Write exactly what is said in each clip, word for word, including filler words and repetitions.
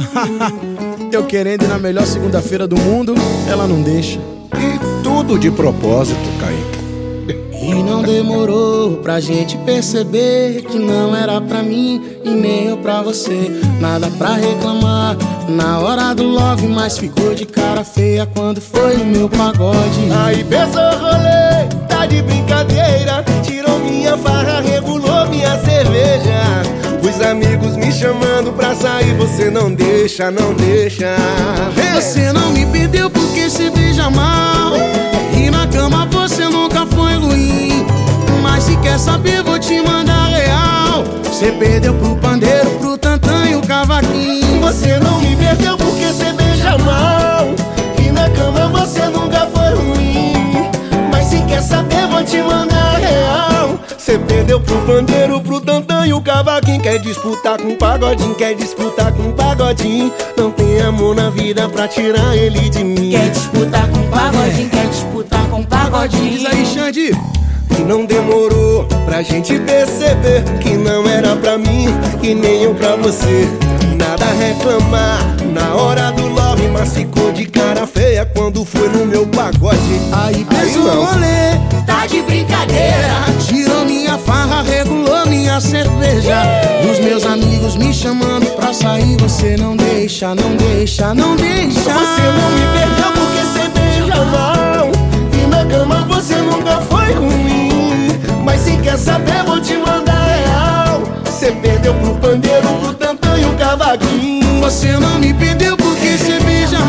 Eu querendo ir na melhor segunda-feira do mundo, ela não deixa. E tudo de propósito, Kaique. E não demorou pra gente perceber que não era pra mim e nem eu pra você. Nada pra reclamar na hora do love, mas ficou de cara feia quando foi no meu pagode. Aí pesou o rolê, tá de brincadeira, tirou minha farra, regulou minha cerveja. Os amigos me chamando pra sair, você não deixa, não deixa. Você não me perdeu porque se beija mal, e na cama você nunca foi ruim. Mas se quer saber vou te mandar real. Você perdeu pro pandeiro, pro tantã e o cavaquinho. Você não me perdeu porque você beija mal, e na cama você nunca foi ruim. Mas se quer saber vou te mandar real. Você perdeu pro pandeiro, pro tantã e o cavaquinho. Quer disputar com o pagodinho, quer disputar com o pagodinho. Não tem amor na vida pra tirar ele de mim. Quer disputar com o pagodinho, quer disputar com o pagodinho. Diz aí, Xande. E não demorou pra gente perceber que não era pra mim e nem eu pra você. Nada a reclamar na hora do love, mas ficou de cara feia quando foi no meu pagode. Aí pesou o rolê, Tá de brincadeira, tirou minha farra, regulou minha cerveja. Os meus amigos me chamando pra sair, você não deixa, não deixa, não deixa. Você não me perdeu porque você beija mal, e na cama você nunca foi ruim. Mas se quer saber vou te mandar real. Você perdeu pro pandeiro, pro tantã e o cavaquinho. Você não me perdeu porque você beija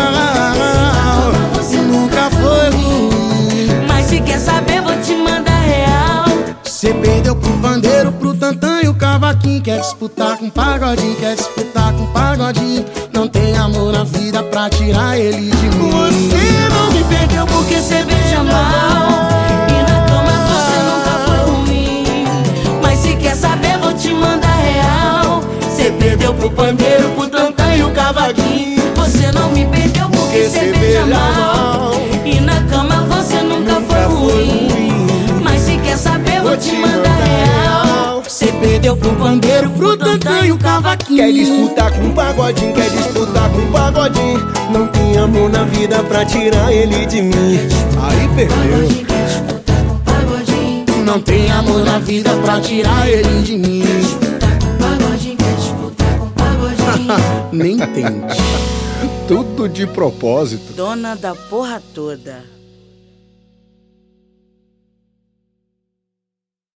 mal, você nunca foi ruim. mas se quer saber vou te mandar real. Você perdeu pro pandeiro, pro tantã e o cavaquinho. Quer disputar com o pagodinho, quer disputar com o pagodinho. Não tem amor na vida pra tirar ele de mim. Você não me perdeu porque você beija mal, E na cama você nunca foi ruim. Mas se quer saber vou te mandar real. você perdeu pro pandeiro, pro tantã e o cavaquinho. Você não me perdeu porque você beija mal, e na cama você nunca foi ruim. Mas se quer saber vou te mandar real. Você perdeu pro pandeiro, pro tantã e o cavaquinho. Quer disputar com o pagodinho, quer disputar com o pagodinho. Não tem amor na vida pra tirar ele de mim. Aí perdeu. Pagodinho, quer disputar com o pagodinho. Não tem amor na vida pra tirar ele de mim. Disputar com o pagodinho, quer disputar com o pagodinho. Nem tente. Tudo de propósito. Dona da porra toda.